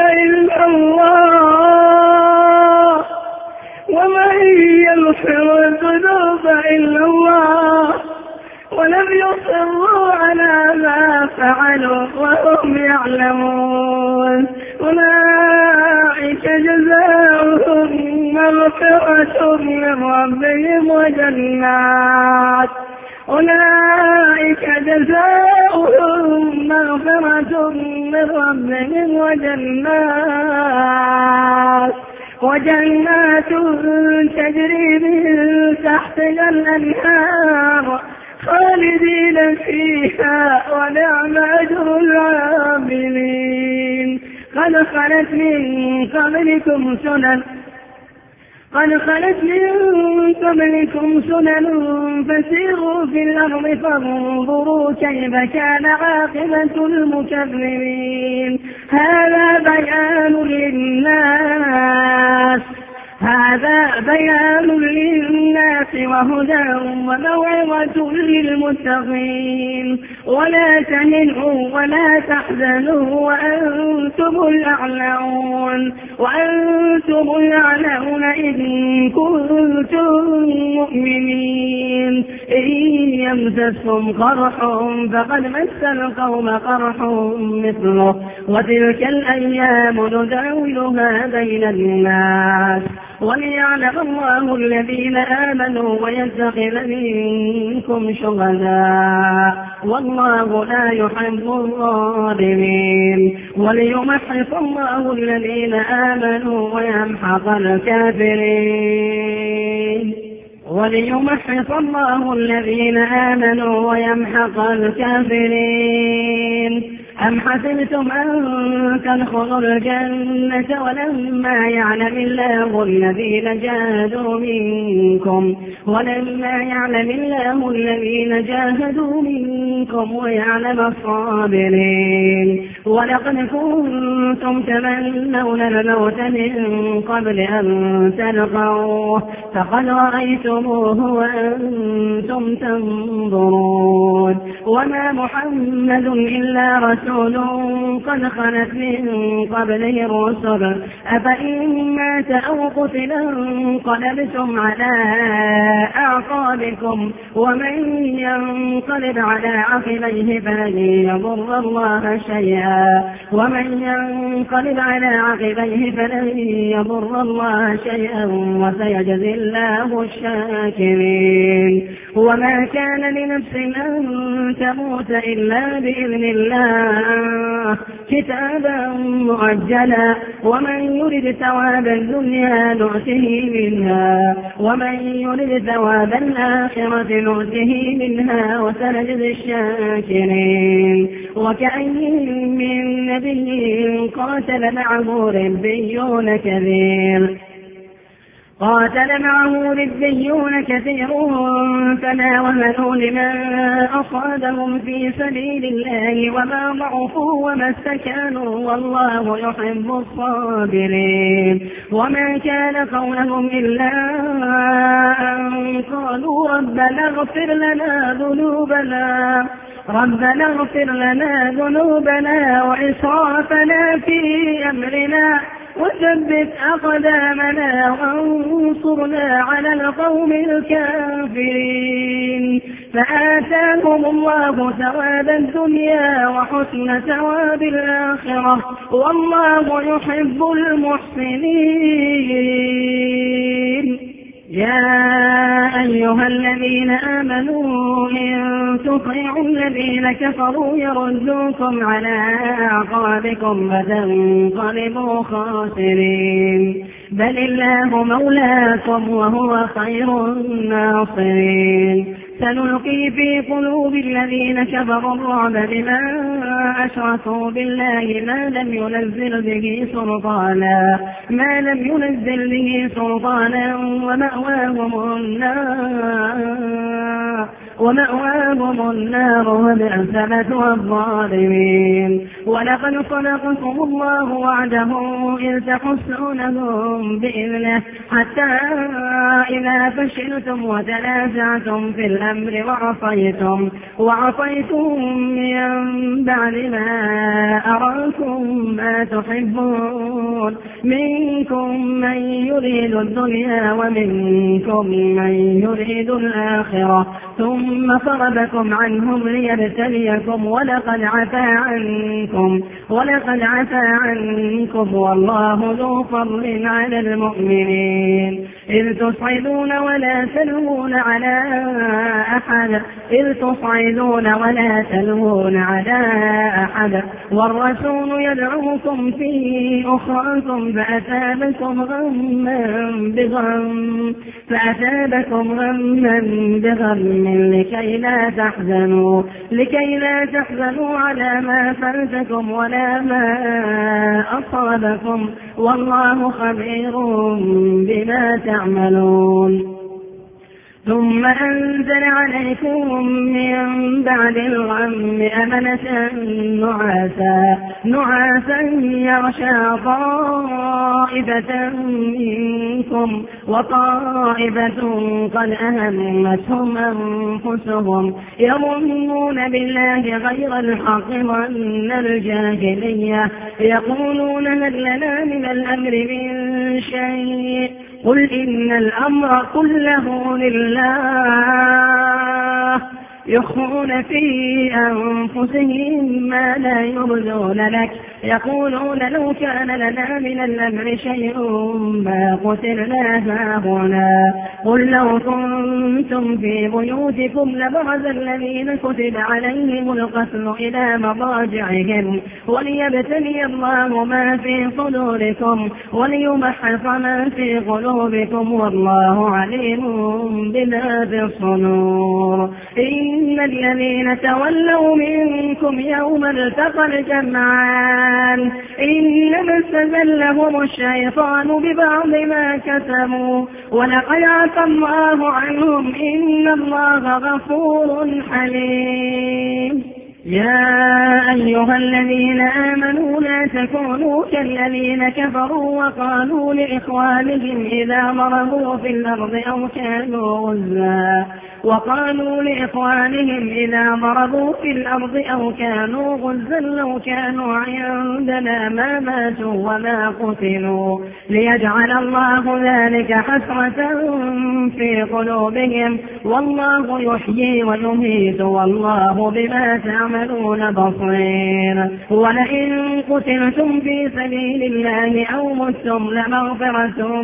إلا الله ولم يصروا على ما فعلوا وهم يعلمون أولئك جزاؤهم مغفرة من ربهم وجنات تجري من تحتها الأنهار خالدين فيها ونعم أجر العاملين قد خلت من قبلكم سنن فسيروا في الأرض فانظروا كيف كان عاقبة المكذبين هذا بيان للناس وهدى وموعظة للمتقين ولا تهنوا ولا تحزنوا وأنتم الأعلون إن كنتم مؤمنين إن يمسسكم قرح فقد مس القوم قرح مثله وتلك الأيام نداولها بين الناس وليعلم الله الذين آمنوا ويتخذ منكم شهداء والله لا يحب الظالمين وليمحص الله الذين آمنوا ويمحق الكافرين أم حسبتم أن تدخلوا الجنة ولما يعلم الله الذين جاهدوا منكم ويعلم الصابرين ولقد كنتم تمنون الموت من قبل أن تلقوه فقد رأيتموه وأنتم تنظرون وما محمد إلا رسول قد خلت من قبله الرسل أفإن مات أو قتل انقلبتم على أعقابكم ومن ينقلب على عقبيه فلن يضر الله شيئا وسيجزي الله الشاكرين وما كان لنفس أن تموت إلا بإذن الله كتابا مؤجلا ومن يرد ثواب الدنيا نؤته منها ومن يرد ثواب الآخرة نؤته منها وسنجزي الشاكرين وكأين من نبي قاتل معه ربيون كثير فما وهنوا لما أصابهم في سبيل الله وما ضعفوا وما استكانوا والله يحب الصابرين وما كان قولهم إلا أن قالوا ربنا اغفر لنا ذنوبنا وإسرافنا في أمرنا وثبت أقدامنا وانصرنا على القوم الكافرين. فآتاهم الله ثواب الدنيا وحسن ثواب الآخرة والله يحب المحسنين. يا أيها الذين آمنوا إن تطيعوا الذين كفروا يردوكم على أعقابكم فتنقلبوا خاسرين. بل الله مولاكم وهو خير الناصرين. سنلقي في قلوب الذين كفروا الرعب بما أشركوا بالله ما لم ينزل به سلطانا ومأواهم النار وبئس مثوى الظالمين. ولقد صدقكم الله وعده إذ تحسونهم بإذنه حتى إذا فشلتم وتنازعتم في الأمر وعصيتم من بعد ما أراكم ما تحبون منكم من يريد الدنيا ومنكم من يريد الآخرة ثم صرفكم عنهم ليبتليكم ولقد عفا عنكم والله ذو فضل على المؤمنين. إذ تصعدون ولا تلوون على أحد والرسول يدعوكم في أخراكم فأثابكم غما بغم لكي لا تحزنوا على ما فاتكم ولا ما أصابكم والله خبير بما تعملون. ثم أنزل عليكم من بعد الغم أمنة نعاسا يغشى طائفة منكم وطائفة قد أهمتهم أنفسهم يظنون بالله غير الحق ظن الجاهلية يقولون هل لنا من الأمر من شيء قل إن الأمر كله لله يخفون في أنفسهم ما لا يبدون لك يقولون لو كان لنا من الأمر شيء ما قتلنا هاهنا قل لو كنتم في بيوتكم لبرز الذين كتب عليهم القتل إلى مضاجعهم وليبتلي الله ما في صدوركم وليمحص ما في قلوبكم والله عليم بذات الصدور. إن الذين تولوا منكم يوم التقى الجمعان إنما استزلهم الشيطان ببعض ما كسبوا ولقد عفا الله عنهم إن الله غفور حليم. يا أيها الذين آمنوا لا تكونوا كالذين كفروا وقالوا لإخوانهم إذا ضربوا في الأرض أو كانوا غزا لو كانوا عندنا ما ماتوا وما قتلوا ليجعل الله ذلك حسرة في قلوبهم والله يحيي ويميت والله بما تعملون بصير. ولئن قتلتم في سبيل الله أو متم لمغفرة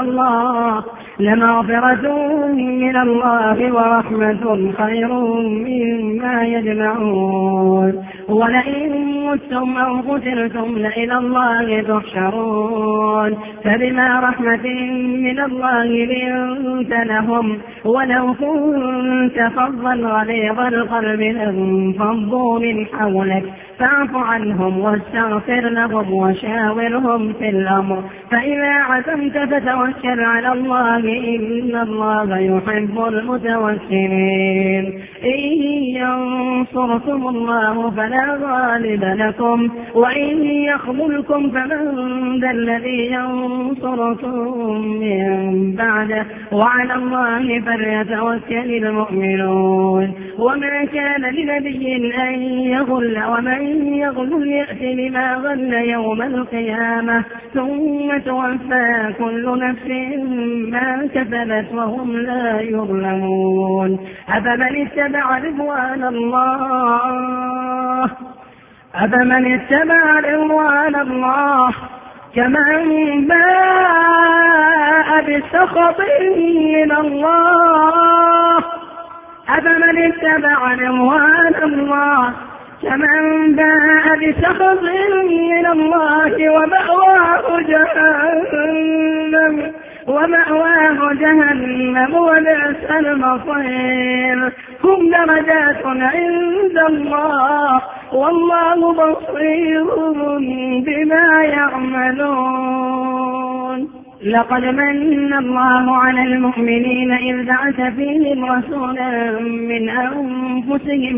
من الله ورحمة خير مما يجمعون. ولئن متم أو قتلتم لإلى الله تحشرون. فبما رحمة من الله لنت لهم ولو كنت فظا غليظ القلب لانفضوا من حولك فاعف عنهم واستغفر لهم وشاورهم في الأمر فإذا عزمت فتوكل على الله إن الله يحب المتوكلين. إن ينصركم الله فلا غالب لكم وإن يخذلكم فمن ذا الذي ينصركم من بعده وعلى الله فليتوكل المؤمنون. وما كان لنبي أن يغل ومن ومن يغل يأت بما غل يوم القيامة ثم توفى كل نفس ما كسبت وهم لا يظلمون. أفمن اتبع رضوان الله كمن باء بسخط من الله ومأواه جهنم وبئس المصير. هم درجات عند الله والله بصير بما يعملون. لقد من الله على المؤمنين إذ بعث فيهم رسولا من أنفسهم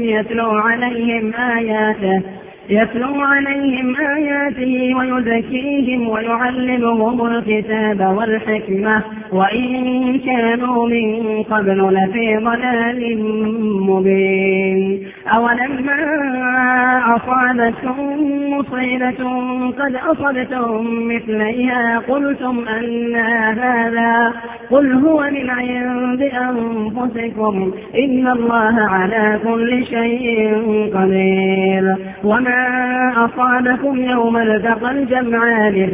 يتلو عليهم آياته ويزكيهم ويعلمهم الكتاب والحكمة وإن كانوا من قبل لفي ضلال مبين. أولما أصابتهم مصيبة قد أصبتم مثليها قلتم أن هذا قل هو من عند أنفسكم إن الله على كل شيء قدير. وما أصابكم يوم التقى الجمعان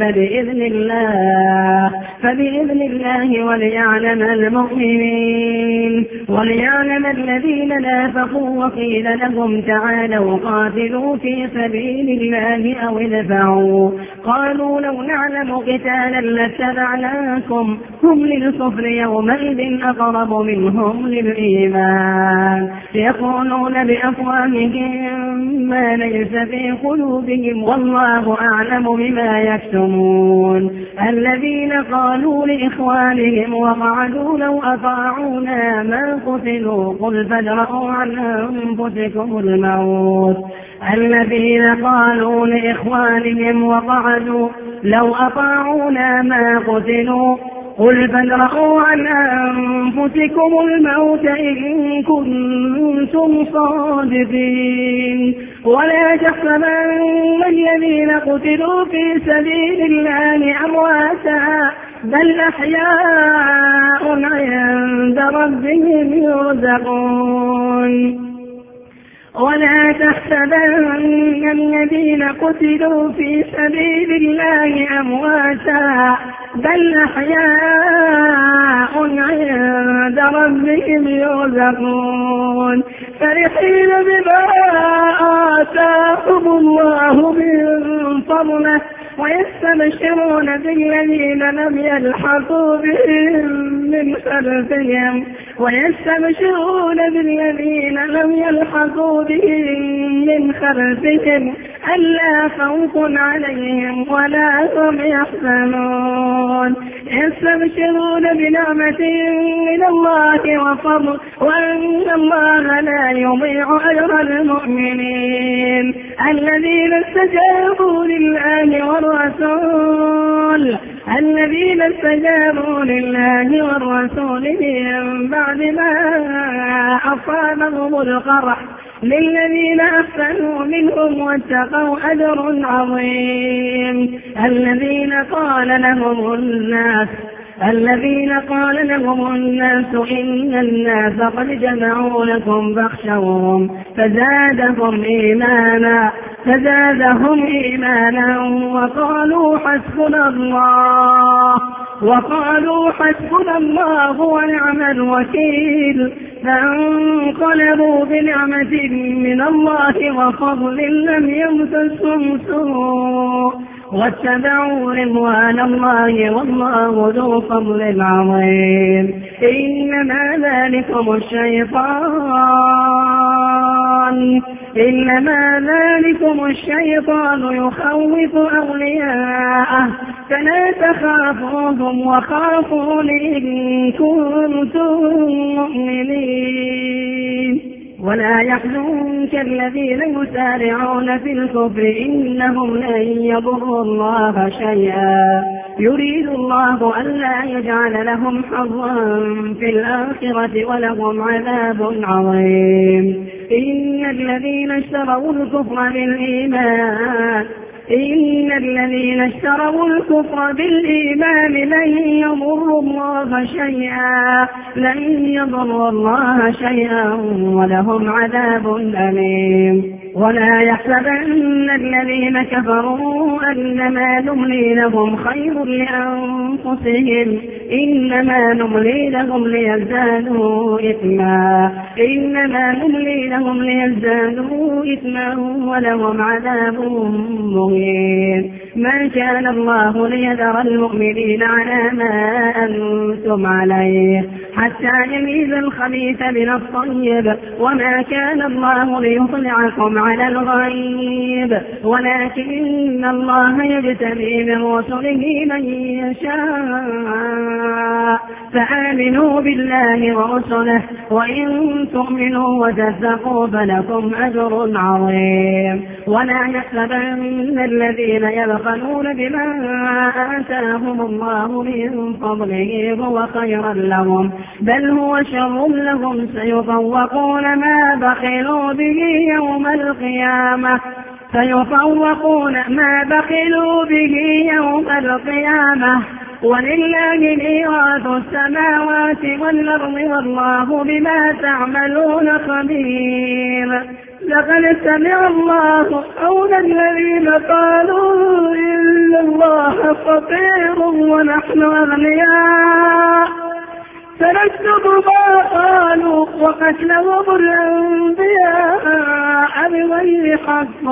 فبإذن الله وليعلم المؤمنين وليعلم الذين نافقوا وقيل لهم تعالوا قاتلوا في سبيل الله أو ادفعوا قالوا لو نعلم قتالا لاتبعناكم هم للكفر يومئذ أقرب منهم للإيمان يقولون بأفواههم ما ليس في قلوبهم والله أعلم بما يكتمون. الذين قالوا لإخوانهم وقعدوا لو أطاعونا ما قتلوا قل فادرءوا عن أنفسكم الموت. الذين قالوا لإخوانهم وقعدوا لو أطاعونا ما قتلوا قل فادرءوا عن أنفسكم الموت إن كنتم صادقين. ولا تحسبن الذين قتلوا في سبيل الله أمواتا بل أحياء عند ربهم يرزقون. ولا تحسبن الذين قتلوا في سبيل الله أمواتا بل أحياء عند ربهم يرزقون. فرحين بما آتاهم الله من فضله ويستبشرون بالذين لم يلحقوا بهم من خلفهم ألا خوف عليهم ولا هم يحزنون. يستبشرون بنعمة من الله وفضل وأن الله لا يضيع أجر المؤمنين الذين استجابوا لله والرسول من بعد ما أصابهم القرح للذين أحسنوا منهم واتقوا أجر عظيم. الذين قال لهم الناس إن الناس قد جمعوا لكم فاخشوهم فزادهم إيمانا وقالوا حسبنا الله ونعم الوكيل. فانقلبوا بنعمة من الله وفضل لم يمسسهم سوء واتبعوا رضوان الله والله ذو فضل عظيم. إنما ذلكم الشيطان يخوف أولياءه فلا تخافوهم وخافون إن كنتم مؤمنين. ولا يحزنك الذين يسارعون في الكفر إنهم لن يضروا الله شيئا يريد الله ألا يجعل لهم حظا في الآخرة ولهم عذاب عظيم. إن الذين اشتروا الكفر بالإيمان لن يضروا الله شيئا ولهم عذاب أليم. ولا يحسبن الذين كفروا أنما نملي لهم خير لأنفسهم إنما نملي لهم ليزدادوا إثما ولهم عذاب مهين. ما كان الله ليذر المؤمنين على ما أنتم عليه حتى يميز الخبيث من الطيب وما كان الله ليطلعكم على الغيب ولكن الله يجتبي من رسله من يشاء فآمنوا بالله ورسله وإن تؤمنوا وتتقوا فلكم أجر عظيم. ولا يحسبن الذين يبخلون بما آتاهم الله من فضله هو خيرا لهم بل هو شر لهم سيطوقون ما بخلوا به يوم القيامة ولله ميراث السماوات والأرض والله بما تعملون خبير. لقد سمع الله قول الذين قالوا إن الله فقير ونحن أغنياء سنكتب ما قالوا وقتلهم الأنبياء بغير حق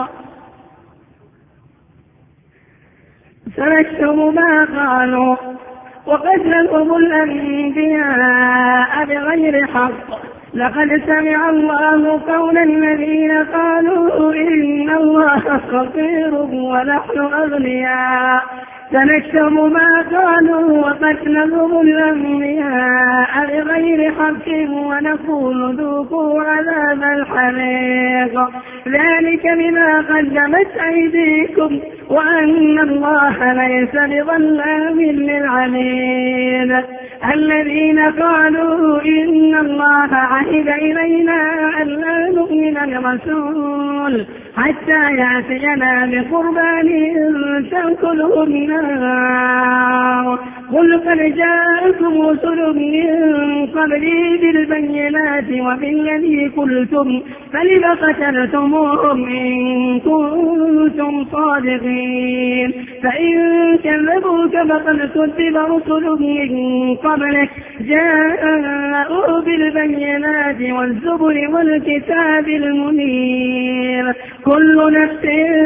لقد سمع الله قول الذين قالوا إن الله فقير ونحن أغنياء سنكتب ما قالوا وقتلهم الأنبياء بغير حق ونقول ذوقوا عذاب الحريق ذلك بما قدمت أيديكم وأن الله ليس بظلام للعبيد. الذين قالوا إن الله عهد إلينا ألا نؤمن لرسول حتى يأتينا بقربان تأكله النار قل قد جاءكم رسل من قبلي بالبينات وبالذي قلتم فلم قتلتموهم إن كنتم صادقين فإن كذبوك فقد كذب رسل من قبلك جاءوا بالبينات والزبر والكتاب المنير كل نفس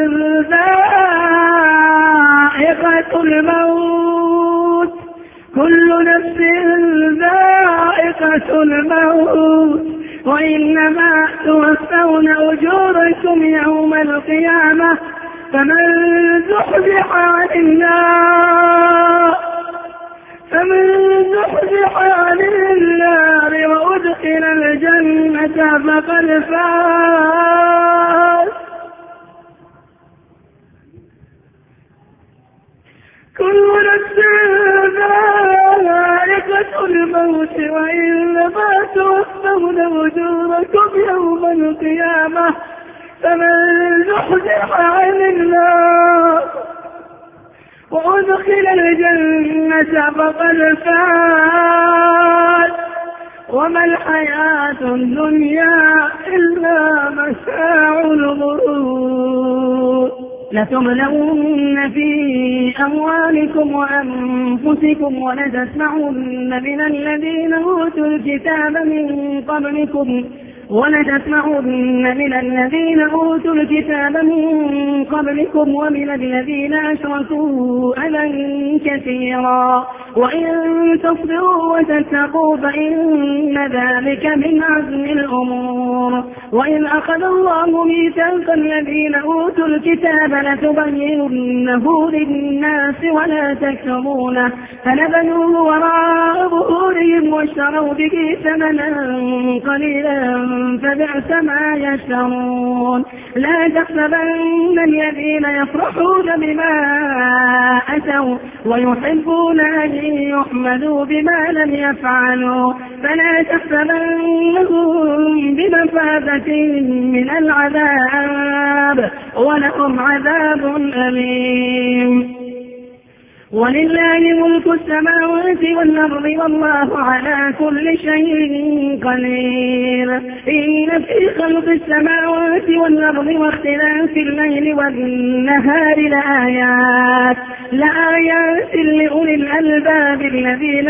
ذائقة الموت وإنما توفون أجوركم يوم القيامة فمن زحزح عن النار وأدخل الجنة فقد فاز. كل نفس ذائقة الموت وإنما توفون أجوركم يوم القيامة فمن زحزح عن النار وأدخل الجنة فقد فاز وما الحياة الدنيا إلا متاع الغرور. لتبلون في أموالكم وأنفسكم ولتسمعن من الذين أوتوا الكتاب من قبلكم ومن الذين أشركوا أذى كثيرا وإن تصبروا وتتقوا فإن ذلك من عزم الأمور. وإن أخذ الله ميثاق الذين أوتوا الكتاب لتبيننه للناس ولا تكتمونه فنبذوه وراء ظهورهم واشتروا به ثمنا قليلا فبئس ما يشترون. لا تحسبن الذين يفرحون بما أتوا ويحبون أن يحمدوا بما لم يفعلوا فلا تحسبنهم بمفازة من العذاب ولهم عذاب أليم. ولله ملك السماوات والأرض والله على كل شيء قدير. إن في خلق السماوات والأرض واختلاف الليل والنهار لآيات لأولي الألباب الذين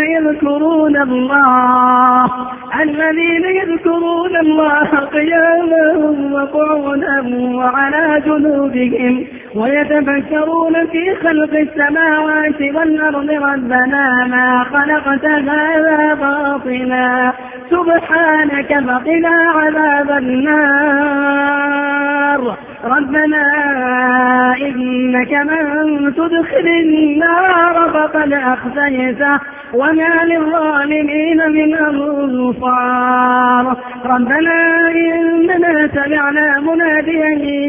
يذكرون الله قياما وقعودا وعلى جنوبهم ويتفكرون في خلق السماوات والأرض ربنا ما خلقت هذا باطلا سبحانك فقنا عذاب النار. ربنا إنك من تدخل النار فقد أخزيته وما للظالمين من أنصار. ربنا إننا سمعنا مناديا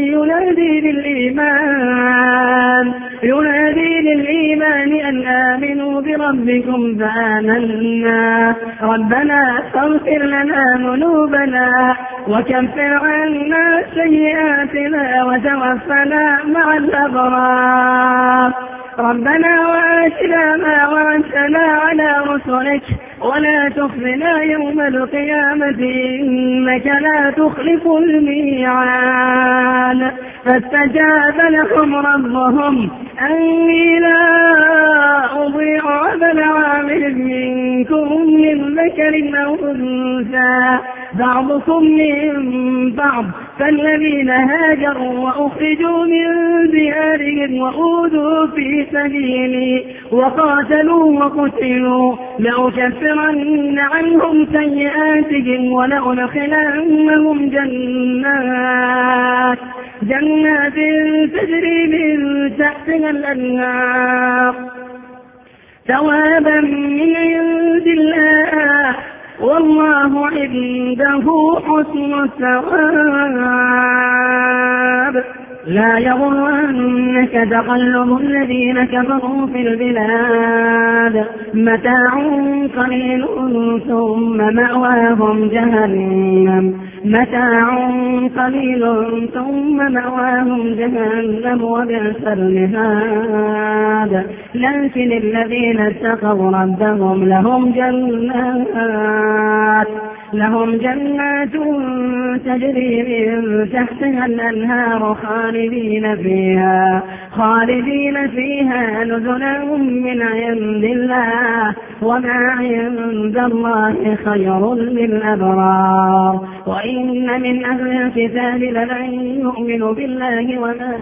ينادي للإيمان أن آمنوا بربكم فآمنا. ربنا فاغفر لنا ذنوبنا وكفر عنا سيئاتنا وتوفنا مع الأبرار. ربنا وآتنا ما وعدتنا على رسلك ولا تخزنا يوم القيامة إنك لا تخلف الميعاد. فاستجاب لهم ربهم أني لا أضيع عمل عامل منكم من ذكر أو أنثى بعضكم من بعض. فالذين هاجروا وأخرجوا من ديارهم وأوذوا في سبيلي وقاتلوا وقتلوا لأكفرن عنهم سيئاتهم ولأدخلنهم جنات تجري من تحتها الأنهار ثوابا من عند الله والله عنده حسن الثواب. لا يغرنك تقلب الذين كفروا في البلاد متاع قليل ثم مأواهم جهنم وبئس المهاد. لكن الذين اتقوا ربهم لهم جنات تجري من تحتها الأنهار خالدين فيها نزلا من عند الله وما عند الله خير للأبرار. وإن من أهل الكتاب لمن يؤمن بالله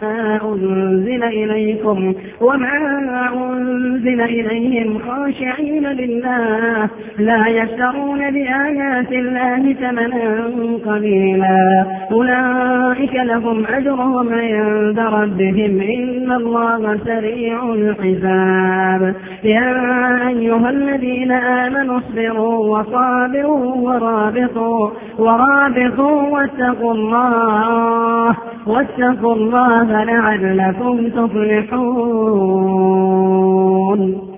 وما أنزل إليهم خاشعين لله لا يشترون بآيات الله ثمنا قليلا أولئك لهم أجرهم عند ربهم إن الله سريع الحساب. يا أيها الذين آمنوا اصبروا وصابروا ورابطوا واتقوا الله لعلكم تفلحون.